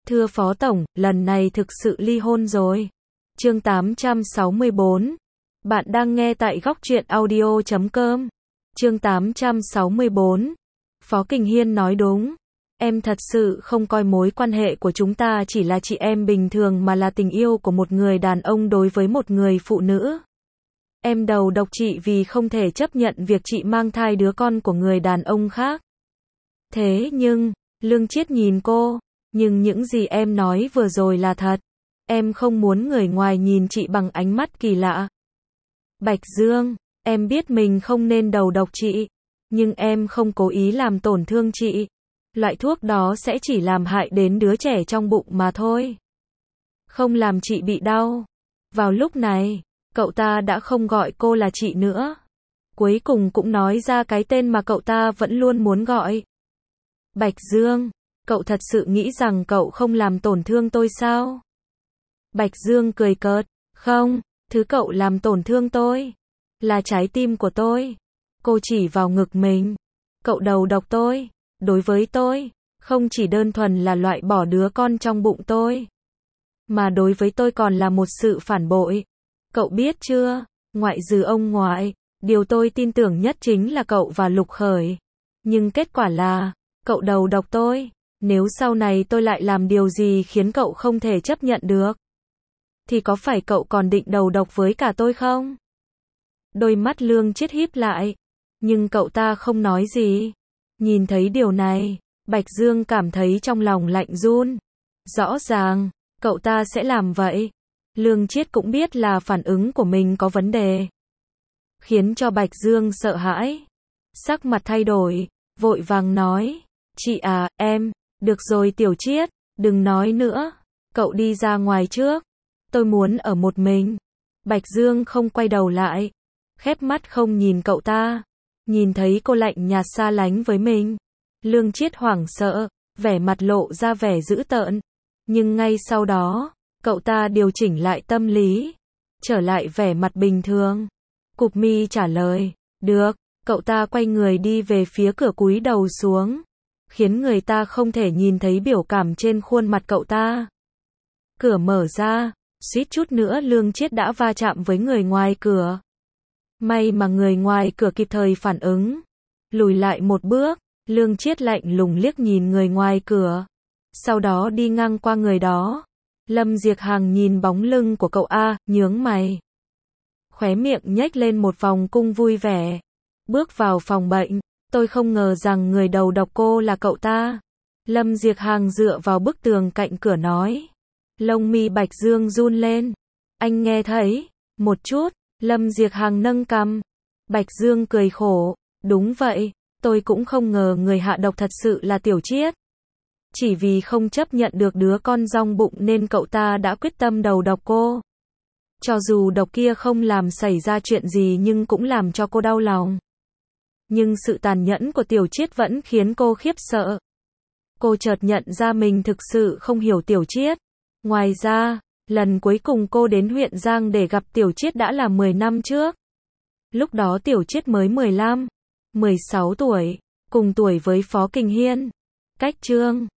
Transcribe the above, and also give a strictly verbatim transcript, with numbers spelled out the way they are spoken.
Thưa Phó Tổng, lần này thực sự ly hôn rồi. Chương tám trăm sáu mươi bốn. Bạn đang nghe tại góc truyện audio chấm com. Chương tám trăm sáu mươi bốn. Phó Kình Hiên nói đúng. Em thật sự không coi mối quan hệ của chúng ta chỉ là chị em bình thường mà là tình yêu của một người đàn ông đối với một người phụ nữ. Em đầu độc chị vì không thể chấp nhận việc chị mang thai đứa con của người đàn ông khác. Thế nhưng, Lương Triết nhìn cô, nhưng những gì em nói vừa rồi là thật. Em không muốn người ngoài nhìn chị bằng ánh mắt kỳ lạ. Bạch Dương, em biết mình không nên đầu độc chị, nhưng em không cố ý làm tổn thương chị. Loại thuốc đó sẽ chỉ làm hại đến đứa trẻ trong bụng mà thôi. Không làm chị bị đau. Vào lúc này, cậu ta đã không gọi cô là chị nữa. Cuối cùng cũng nói ra cái tên mà cậu ta vẫn luôn muốn gọi. Bạch Dương, cậu thật sự nghĩ rằng cậu không làm tổn thương tôi sao? Bạch Dương cười cợt, không, thứ cậu làm tổn thương tôi là trái tim của tôi. Cô chỉ vào ngực mình. Cậu đầu độc tôi. Đối với tôi, không chỉ đơn thuần là loại bỏ đứa con trong bụng tôi, mà đối với tôi còn là một sự phản bội. Cậu biết chưa, ngoại trừ ông ngoại, điều tôi tin tưởng nhất chính là cậu và Lục Khởi. Nhưng kết quả là, cậu đầu độc tôi. Nếu sau này tôi lại làm điều gì khiến cậu không thể chấp nhận được, thì có phải cậu còn định đầu độc với cả tôi không? Đôi mắt Lương Triết híp lại, nhưng cậu ta không nói gì. Nhìn thấy điều này, Bạch Dương cảm thấy trong lòng lạnh run. Rõ ràng, cậu ta sẽ làm vậy. Lương Triết cũng biết là phản ứng của mình có vấn đề, khiến cho Bạch Dương sợ hãi. Sắc mặt thay đổi, vội vàng nói, chị à, em, được rồi Tiểu Triết, đừng nói nữa. Cậu đi ra ngoài trước, tôi muốn ở một mình. Bạch Dương không quay đầu lại, khép mắt không nhìn cậu ta. Nhìn thấy cô lạnh nhạt xa lánh với mình, Lương Triết hoảng sợ, vẻ mặt lộ ra vẻ dữ tợn. Nhưng ngay sau đó, cậu ta điều chỉnh lại tâm lý, trở lại vẻ mặt bình thường. Cụp mi trả lời, được. Cậu ta quay người đi về phía cửa cúi đầu xuống, khiến người ta không thể nhìn thấy biểu cảm trên khuôn mặt cậu ta. Cửa mở ra, suýt chút nữa Lương Triết đã va chạm với người ngoài cửa. May mà người ngoài cửa kịp thời phản ứng, lùi lại một bước. Lương Triết lạnh lùng liếc nhìn người ngoài cửa, sau đó đi ngang qua người đó. Lâm Diệc Hằng nhìn bóng lưng của cậu A, nhướng mày, khóe miệng nhếch lên một vòng cung vui vẻ. Bước vào phòng bệnh, tôi không ngờ rằng người đầu độc cô là cậu ta. Lâm Diệc Hằng dựa vào bức tường cạnh cửa nói. Lông mi Bạch Dương run lên. Anh nghe thấy? Một chút. Lâm Diệc Hằng nâng cằm. Bạch Dương cười khổ. Đúng vậy, tôi cũng không ngờ người hạ độc thật sự là Tiểu Triết. Chỉ vì không chấp nhận được đứa con trong bụng nên cậu ta đã quyết tâm đầu độc cô. Cho dù độc kia không làm xảy ra chuyện gì nhưng cũng làm cho cô đau lòng. Nhưng sự tàn nhẫn của Tiểu Triết vẫn khiến cô khiếp sợ. Cô chợt nhận ra mình thực sự không hiểu Tiểu Triết. Ngoài ra, lần cuối cùng cô đến huyện Giang để gặp Tiểu Triết đã là mười năm trước. Lúc đó Tiểu Triết mới mười lăm, mười sáu tuổi, cùng tuổi với Phó Kình Hiên. Cách chương